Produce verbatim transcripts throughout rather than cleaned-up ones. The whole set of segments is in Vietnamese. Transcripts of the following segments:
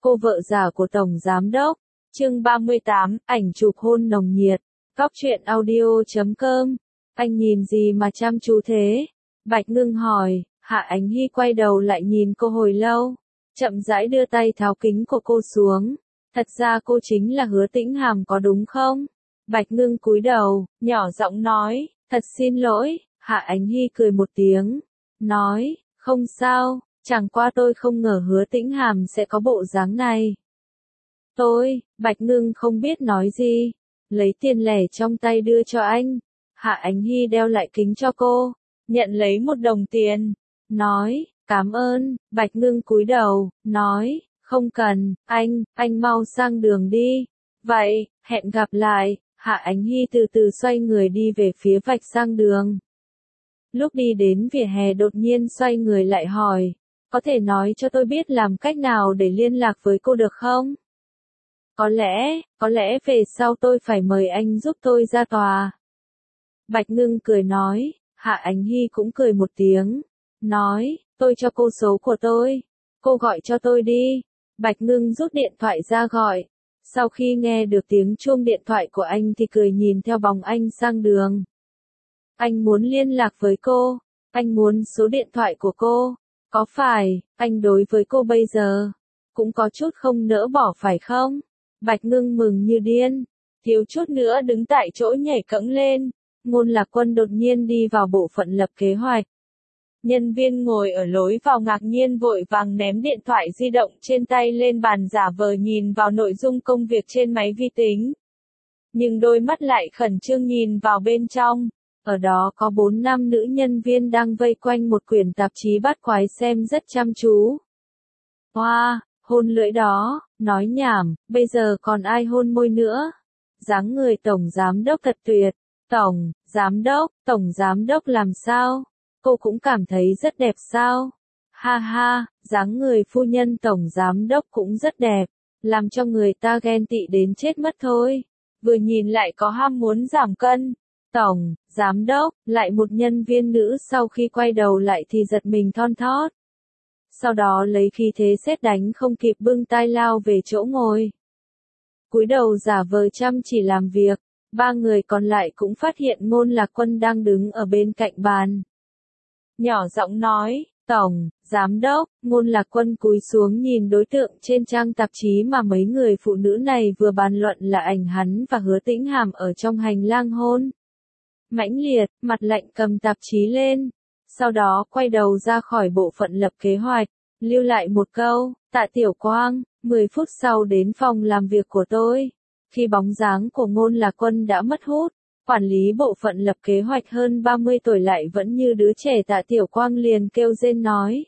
Cô vợ già của Tổng Giám Đốc. Chương ba mươi tám, ảnh chụp hôn nồng nhiệt. Cóc truyện audio chấm com. Anh nhìn gì mà chăm chú thế? Bạch Ngưng hỏi. Hạ Ánh Hy quay đầu lại nhìn cô hồi lâu. Chậm rãi đưa tay tháo kính của cô xuống. Thật ra cô chính là Hứa Tĩnh Hàm có đúng không? Bạch Ngưng cúi đầu, nhỏ giọng nói. Thật xin lỗi. Hạ Ánh Hy cười một tiếng. Nói, không sao. Chẳng qua tôi không ngờ Hứa Tĩnh Hàm sẽ có bộ dáng này. Tôi, Bạch Ngưng không biết nói gì. Lấy tiền lẻ trong tay đưa cho anh. Hạ Ánh Hy đeo lại kính cho cô. Nhận lấy một đồng tiền. Nói, cảm ơn. Bạch Ngưng cúi đầu, nói, không cần, anh, anh mau sang đường đi. Vậy, hẹn gặp lại. Hạ Ánh Hy từ từ xoay người đi về phía vạch sang đường. Lúc đi đến vỉa hè đột nhiên xoay người lại hỏi. Có thể nói cho tôi biết làm cách nào để liên lạc với cô được không? Có lẽ, có lẽ về sau tôi phải mời anh giúp tôi ra tòa. Bạch Ngưng cười nói, Hạ Ánh Hy cũng cười một tiếng. Nói, tôi cho cô số của tôi. Cô gọi cho tôi đi. Bạch Ngưng rút điện thoại ra gọi. Sau khi nghe được tiếng chuông điện thoại của anh thì cười nhìn theo bóng anh sang đường. Anh muốn liên lạc với cô. Anh muốn số điện thoại của cô. Có phải, anh đối với cô bây giờ, cũng có chút không nỡ bỏ phải không? Bạch Ngưng mừng như điên, thiếu chút nữa đứng tại chỗ nhảy cẫng lên. Ngôn Lạc Quân đột nhiên đi vào bộ phận lập kế hoạch. Nhân viên ngồi ở lối vào ngạc nhiên vội vàng ném điện thoại di động trên tay lên bàn giả vờ nhìn vào nội dung công việc trên máy vi tính. Nhưng đôi mắt lại khẩn trương nhìn vào bên trong. Ở đó có bốn năm nữ nhân viên đang vây quanh một quyển tạp chí bát quái xem rất chăm chú. Hoa, wow, hôn lưỡi đó, nói nhảm, bây giờ còn ai hôn môi nữa? Dáng người Tổng Giám Đốc thật tuyệt. Tổng, Giám Đốc, Tổng Giám Đốc làm sao? Cô cũng cảm thấy rất đẹp sao? Ha ha, dáng người phu nhân Tổng Giám Đốc cũng rất đẹp, làm cho người ta ghen tị đến chết mất thôi. Vừa nhìn lại có ham muốn giảm cân. Tổng, Giám Đốc, lại một nhân viên nữ sau khi quay đầu lại thì giật mình thon thót. Sau đó lấy khí thế sét đánh không kịp bưng tai lao về chỗ ngồi. Cúi đầu giả vờ chăm chỉ làm việc, ba người còn lại cũng phát hiện Ngôn Lạc Quân đang đứng ở bên cạnh bàn. Nhỏ giọng nói, Tổng, Giám Đốc, Ngôn Lạc Quân cúi xuống nhìn đối tượng trên trang tạp chí mà mấy người phụ nữ này vừa bàn luận là ảnh hắn và Hứa Tĩnh Hàm ở trong hành lang hôn. Mãnh liệt, mặt lạnh cầm tạp chí lên, sau đó quay đầu ra khỏi bộ phận lập kế hoạch, lưu lại một câu, Tạ Tiểu Quang, mười phút sau đến phòng làm việc của tôi. Khi bóng dáng của Ngôn Lạc Quân đã mất hút, quản lý bộ phận lập kế hoạch hơn ba mươi tuổi lại vẫn như đứa trẻ Tạ Tiểu Quang liền kêu rên nói.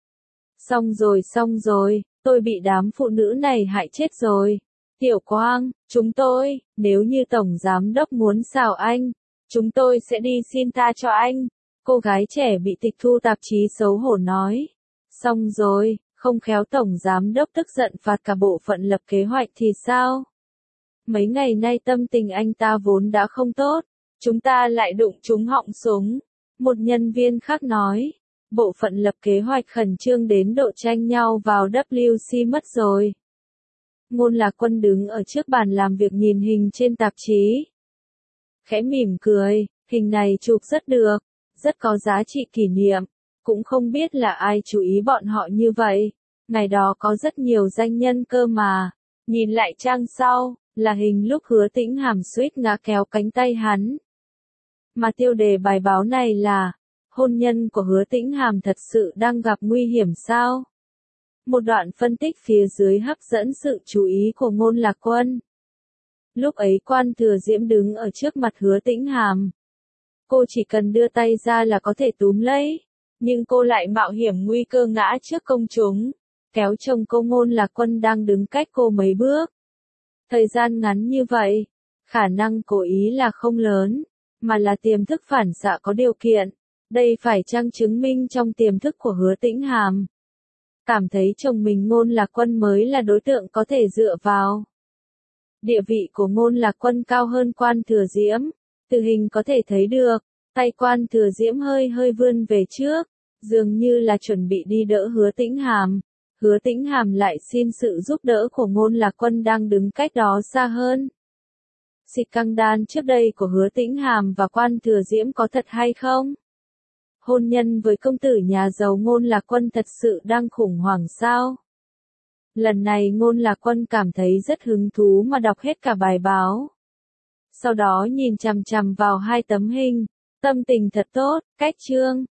Xong rồi xong rồi, tôi bị đám phụ nữ này hại chết rồi. Tiểu Quang, chúng tôi, nếu như Tổng Giám Đốc muốn xào anh, chúng tôi sẽ đi xin tha cho anh. Cô gái trẻ bị tịch thu tạp chí xấu hổ nói. Xong rồi, không khéo Tổng Giám Đốc tức giận phạt cả bộ phận lập kế hoạch thì sao? Mấy ngày nay tâm tình anh ta vốn đã không tốt, chúng ta lại đụng trúng họng súng. Một nhân viên khác nói, bộ phận lập kế hoạch khẩn trương đến độ tranh nhau vào W C mất rồi. Ngôn Lạc Quân đứng ở trước bàn làm việc nhìn hình trên tạp chí. Khẽ mỉm cười, hình này chụp rất được, rất có giá trị kỷ niệm, cũng không biết là ai chú ý bọn họ như vậy. Ngày đó có rất nhiều danh nhân cơ mà. Nhìn lại trang sau, là hình lúc Hứa Tĩnh Hàm suýt ngã kéo cánh tay hắn. Mà tiêu đề bài báo này là, hôn nhân của Hứa Tĩnh Hàm thật sự đang gặp nguy hiểm sao? Một đoạn phân tích phía dưới hấp dẫn sự chú ý của Ngôn Lạc Quân. Lúc ấy Quan Thừa Diễm đứng ở trước mặt Hứa Tĩnh Hàm. Cô chỉ cần đưa tay ra là có thể túm lấy, nhưng cô lại mạo hiểm nguy cơ ngã trước công chúng, kéo chồng cô Ngôn Lạc Quân đang đứng cách cô mấy bước. Thời gian ngắn như vậy, khả năng cố ý là không lớn, mà là tiềm thức phản xạ có điều kiện. Đây phải chăng chứng minh trong tiềm thức của Hứa Tĩnh Hàm. Cảm thấy chồng mình Ngôn Lạc Quân mới là đối tượng có thể dựa vào. Địa vị của Ngôn Lạc Quân cao hơn Quan Thừa Diễm, từ hình có thể thấy được, tay Quan Thừa Diễm hơi hơi vươn về trước, dường như là chuẩn bị đi đỡ Hứa Tĩnh Hàm. Hứa Tĩnh Hàm lại xin sự giúp đỡ của Ngôn Lạc Quân đang đứng cách đó xa hơn. Xịt căng đan trước đây của Hứa Tĩnh Hàm và Quan Thừa Diễm có thật hay không? Hôn nhân với công tử nhà giàu Ngôn Lạc Quân thật sự đang khủng hoảng sao? Lần này Ngôn Lạc Quân cảm thấy rất hứng thú mà đọc hết cả bài báo. Sau đó nhìn chằm chằm vào hai tấm hình, tâm tình thật tốt, cách chương.